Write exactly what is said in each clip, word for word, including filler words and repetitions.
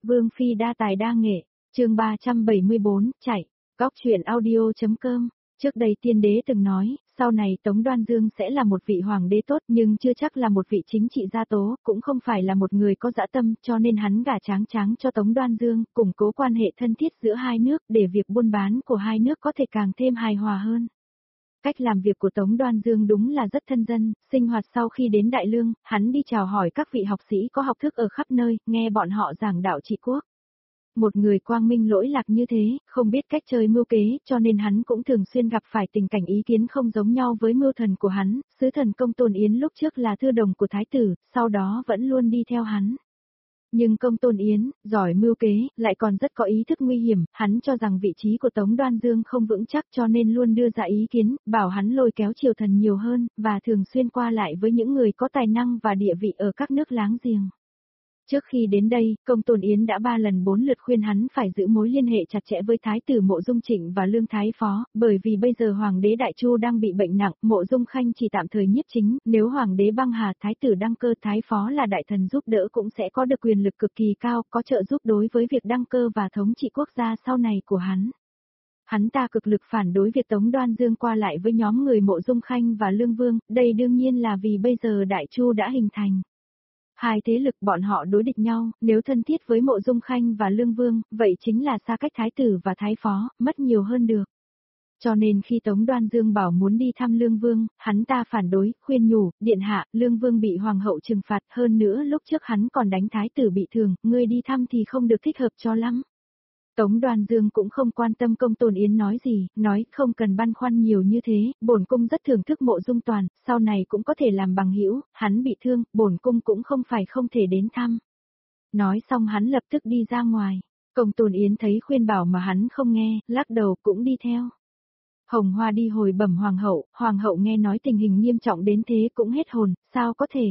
Vương Phi đa tài đa nghệ, chương ba trăm bảy mươi bốn, chạy, góc chuyện audio.com. Trước đây tiên đế từng nói, sau này Tống Đoan Dương sẽ là một vị hoàng đế tốt nhưng chưa chắc là một vị chính trị gia tố, cũng không phải là một người có dã tâm, cho nên hắn gả Tráng Tráng cho Tống Đoan Dương, củng cố quan hệ thân thiết giữa hai nước để việc buôn bán của hai nước có thể càng thêm hài hòa hơn. Cách làm việc của Tống Đoan Dương đúng là rất thân dân, sinh hoạt sau khi đến Đại Lương, hắn đi chào hỏi các vị học sĩ có học thức ở khắp nơi, nghe bọn họ giảng đạo trị quốc. Một người quang minh lỗi lạc như thế, không biết cách chơi mưu kế, cho nên hắn cũng thường xuyên gặp phải tình cảnh ý kiến không giống nhau với mưu thần của hắn, sứ thần Công Tôn Yến lúc trước là thư đồng của Thái tử, sau đó vẫn luôn đi theo hắn. Nhưng Công Tôn Yến, giỏi mưu kế, lại còn rất có ý thức nguy hiểm, hắn cho rằng vị trí của Tống Đoan Dương không vững chắc cho nên luôn đưa ra ý kiến, bảo hắn lôi kéo triều thần nhiều hơn, và thường xuyên qua lại với những người có tài năng và địa vị ở các nước láng giềng. Trước khi đến đây, Công Tôn Yến đã ba lần bốn lượt khuyên hắn phải giữ mối liên hệ chặt chẽ với Thái tử Mộ Dung Trịnh và Lương Thái Phó, bởi vì bây giờ Hoàng đế Đại Chu đang bị bệnh nặng, Mộ Dung Khanh chỉ tạm thời nhiếp chính, nếu Hoàng đế băng hà Thái tử đăng cơ Thái Phó là đại thần giúp đỡ cũng sẽ có được quyền lực cực kỳ cao, có trợ giúp đối với việc đăng cơ và thống trị quốc gia sau này của hắn. Hắn ta cực lực phản đối việc Tống Đoan Dương qua lại với nhóm người Mộ Dung Khanh và Lương Vương, đây đương nhiên là vì bây giờ Đại Chu đã hình thành. Hai thế lực bọn họ đối địch nhau, nếu thân thiết với Mộ Dung Khanh và Lương Vương, vậy chính là xa cách Thái tử và Thái Phó, mất nhiều hơn được. Cho nên khi Tống Đoan Dương bảo muốn đi thăm Lương Vương, hắn ta phản đối, khuyên nhủ, điện hạ, Lương Vương bị hoàng hậu trừng phạt, hơn nữa lúc trước hắn còn đánh Thái tử bị thương, ngươi đi thăm thì không được thích hợp cho lắm. Tống Đoan Dương cũng không quan tâm Công Tôn Yến nói gì, nói không cần băn khoăn nhiều như thế, bổn cung rất thưởng thức Mộ Dung Toàn, sau này cũng có thể làm bằng hữu, hắn bị thương, bổn cung cũng không phải không thể đến thăm. Nói xong hắn lập tức đi ra ngoài, Công Tôn Yến thấy khuyên bảo mà hắn không nghe, lắc đầu cũng đi theo. Hồng Hoa đi hồi bẩm hoàng hậu, hoàng hậu nghe nói tình hình nghiêm trọng đến thế cũng hết hồn, sao có thể.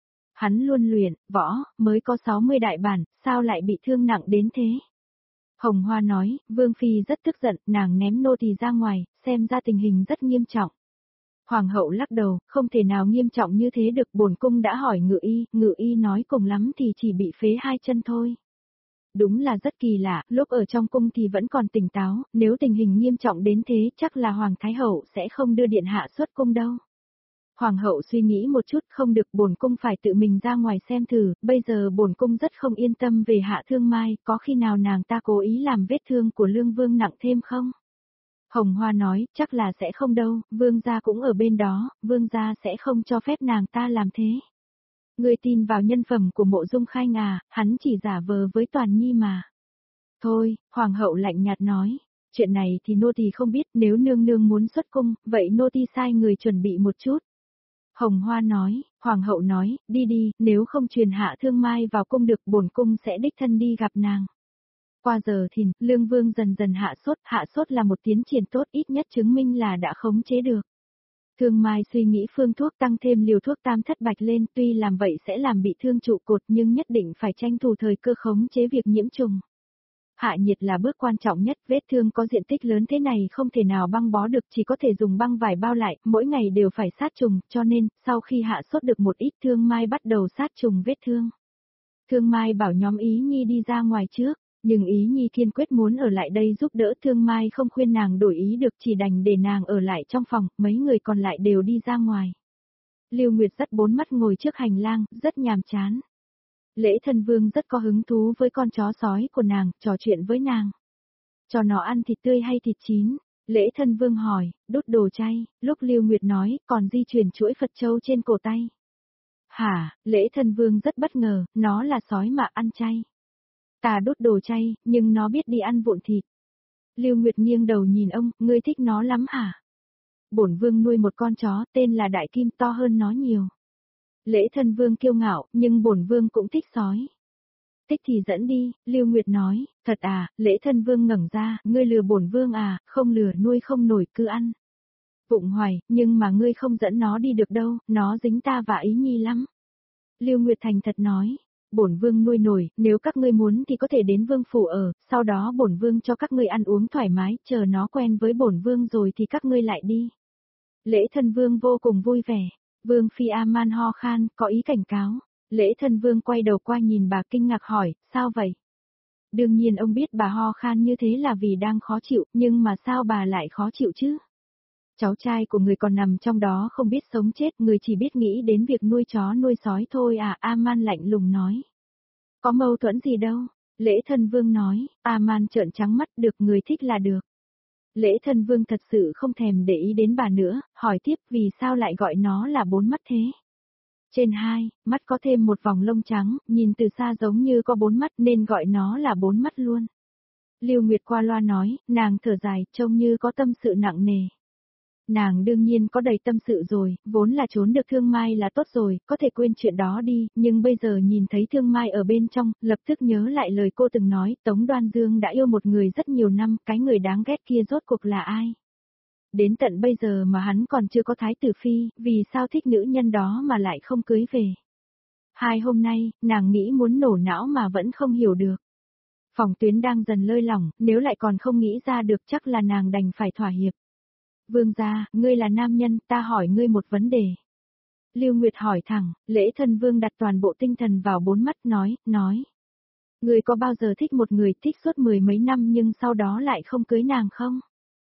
Hắn luôn luyện, võ, mới có sáu mươi đại bản, sao lại bị thương nặng đến thế. Hồng Hoa nói, Vương Phi rất tức giận, nàng ném nô tỳ ra ngoài, xem ra tình hình rất nghiêm trọng. Hoàng hậu lắc đầu, không thể nào nghiêm trọng như thế được, bổn cung đã hỏi ngự y, ngự y nói cùng lắm thì chỉ bị phế hai chân thôi. Đúng là rất kỳ lạ, lúc ở trong cung thì vẫn còn tỉnh táo, nếu tình hình nghiêm trọng đến thế chắc là Hoàng Thái Hậu sẽ không đưa điện hạ xuất cung đâu. Hoàng hậu suy nghĩ một chút, không được, bổn cung phải tự mình ra ngoài xem thử, bây giờ bổn cung rất không yên tâm về Hạ Thương Mai, có khi nào nàng ta cố ý làm vết thương của Lương Vương nặng thêm không? Hồng Hoa nói, chắc là sẽ không đâu, Vương gia cũng ở bên đó, Vương gia sẽ không cho phép nàng ta làm thế. Ngươi tin vào nhân phẩm của Mộ Dung Khanh à, hắn chỉ giả vờ với Toàn Nhi mà. Thôi, Hoàng hậu lạnh nhạt nói. Chuyện này thì nô tỳ không biết, nếu nương nương muốn xuất cung, vậy nô tỳ sai người chuẩn bị một chút. Hồng Hoa nói, Hoàng hậu nói, đi đi, nếu không truyền Hạ Thương Mai vào cung được, bổn cung sẽ đích thân đi gặp nàng. Qua giờ thìn, Lương Vương dần dần hạ sốt, hạ sốt là một tiến triển tốt, ít nhất chứng minh là đã khống chế được. Thương Mai suy nghĩ phương thuốc tăng thêm liều thuốc tam thất bạch lên, tuy làm vậy sẽ làm bị thương trụ cột nhưng nhất định phải tranh thủ thời cơ khống chế việc nhiễm trùng. Hạ nhiệt là bước quan trọng nhất, vết thương có diện tích lớn thế này không thể nào băng bó được, chỉ có thể dùng băng vải bao lại, mỗi ngày đều phải sát trùng, cho nên, sau khi hạ sốt được một ít, Thương Mai bắt đầu sát trùng vết thương. Thương Mai bảo nhóm Ý Nhi đi ra ngoài trước, nhưng Ý Nhi kiên quyết muốn ở lại đây giúp đỡ, Thương Mai không khuyên nàng đổi ý được, chỉ đành để nàng ở lại trong phòng, mấy người còn lại đều đi ra ngoài. Lưu Nguyệt dắt bốn mắt ngồi trước hành lang, rất nhàm chán. Lễ Thân Vương rất có hứng thú với con chó sói của nàng, trò chuyện với nàng. Cho nó ăn thịt tươi hay thịt chín? Lễ Thân Vương hỏi, đốt đồ chay, lúc Lưu Nguyệt nói, còn di chuyển chuỗi Phật châu trên cổ tay. Hả, Lễ Thân Vương rất bất ngờ, nó là sói mà ăn chay. Ta đốt đồ chay, nhưng nó biết đi ăn vụn thịt. Lưu Nguyệt nghiêng đầu nhìn ông, ngươi thích nó lắm hả? Bổn Vương nuôi một con chó, tên là Đại Kim, to hơn nó nhiều. Lễ Thân Vương kiêu ngạo, nhưng bổn Vương cũng thích sói. Thích thì dẫn đi, Lưu Nguyệt nói, thật à, Lễ Thân Vương ngẩng ra, ngươi lừa bổn Vương à, không lừa, nuôi không nổi cứ ăn. Vụng hoài, nhưng mà ngươi không dẫn nó đi được đâu, nó dính ta và Ý Nhi lắm. Lưu Nguyệt thành thật nói, bổn Vương nuôi nổi, nếu các ngươi muốn thì có thể đến Vương phủ ở, sau đó bổn Vương cho các ngươi ăn uống thoải mái, chờ nó quen với bổn Vương rồi thì các ngươi lại đi. Lễ Thân Vương vô cùng vui vẻ. Vương Phi A-man ho khan, có ý cảnh cáo. Lễ Thân Vương quay đầu qua nhìn bà kinh ngạc hỏi, sao vậy? Đương nhiên ông biết bà ho khan như thế là vì đang khó chịu, nhưng mà sao bà lại khó chịu chứ? Cháu trai của người còn nằm trong đó không biết sống chết, người chỉ biết nghĩ đến việc nuôi chó nuôi sói thôi à, A-man lạnh lùng nói. Có mâu thuẫn gì đâu, Lễ Thân Vương nói, A-man trợn trắng mắt, được người thích là được. Lễ Thân Vương thật sự không thèm để ý đến bà nữa, hỏi tiếp vì sao lại gọi nó là bốn mắt thế. Trên hai, mắt có thêm một vòng lông trắng, nhìn từ xa giống như có bốn mắt nên gọi nó là bốn mắt luôn. Lưu Nguyệt qua loa nói, nàng thở dài, trông như có tâm sự nặng nề. Nàng đương nhiên có đầy tâm sự rồi, vốn là trốn được Thương Mai là tốt rồi, có thể quên chuyện đó đi, nhưng bây giờ nhìn thấy Thương Mai ở bên trong, lập tức nhớ lại lời cô từng nói, Tống Đoan Dương đã yêu một người rất nhiều năm, cái người đáng ghét kia rốt cuộc là ai? Đến tận bây giờ mà hắn còn chưa có thái tử phi, vì sao thích nữ nhân đó mà lại không cưới về? Hai hôm nay, nàng nghĩ muốn nổ não mà vẫn không hiểu được. Phòng Tuyến đang dần lơi lỏng, nếu lại còn không nghĩ ra được chắc là nàng đành phải thỏa hiệp. Vương gia, ngươi là nam nhân, ta hỏi ngươi một vấn đề. Lưu Nguyệt hỏi thẳng, Lễ Thân Vương đặt toàn bộ tinh thần vào bốn mắt nói, nói. Ngươi có bao giờ thích một người thích suốt mười mấy năm nhưng sau đó lại không cưới nàng không?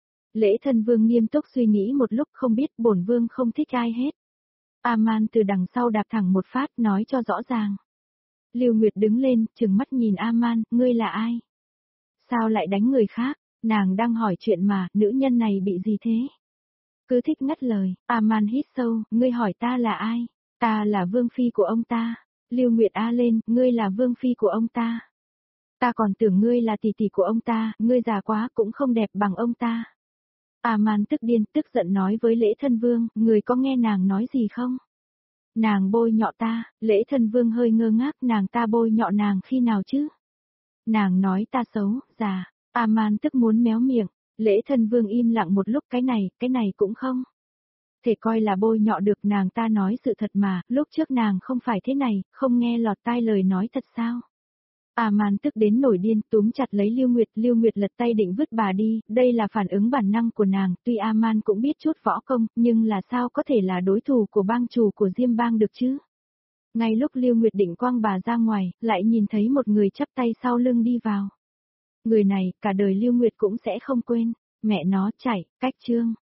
Lễ Thân Vương nghiêm túc suy nghĩ một lúc không biết bổn vương không thích ai hết. A-man từ đằng sau đạp thẳng một phát nói cho rõ ràng. Lưu Nguyệt đứng lên, trừng mắt nhìn A-man, ngươi là ai? Sao lại đánh người khác? Nàng đang hỏi chuyện mà, nữ nhân này bị gì thế? Cứ thích ngắt lời, A-man hít sâu, ngươi hỏi ta là ai? Ta là vương phi của ông ta. Lưu Nguyệt a lên, ngươi là vương phi của ông ta. Ta còn tưởng ngươi là tỷ tỷ của ông ta, ngươi già quá cũng không đẹp bằng ông ta. A-man tức điên, tức giận nói với Lễ Thân Vương, người có nghe nàng nói gì không? Nàng bôi nhọ ta, Lễ Thân Vương hơi ngơ ngác, nàng ta bôi nhọ nàng khi nào chứ? Nàng nói ta xấu, già, A-man tức muốn méo miệng, Lễ Thân Vương im lặng một lúc, cái này, cái này cũng không. Thể coi là bôi nhọ được, nàng ta nói sự thật mà, lúc trước nàng không phải thế này, không nghe lọt tai lời nói thật sao? A-man tức đến nổi điên, túm chặt lấy Lưu Nguyệt, Lưu Nguyệt lật tay định vứt bà đi, đây là phản ứng bản năng của nàng, tuy A-man cũng biết chút võ công, nhưng là sao có thể là đối thủ của bang chủ của Diêm bang được chứ? Ngay lúc Lưu Nguyệt định quăng bà ra ngoài, lại nhìn thấy một người chắp tay sau lưng đi vào. Người này, cả đời Lưu Nguyệt cũng sẽ không quên, mẹ nó, chảy, cách chương.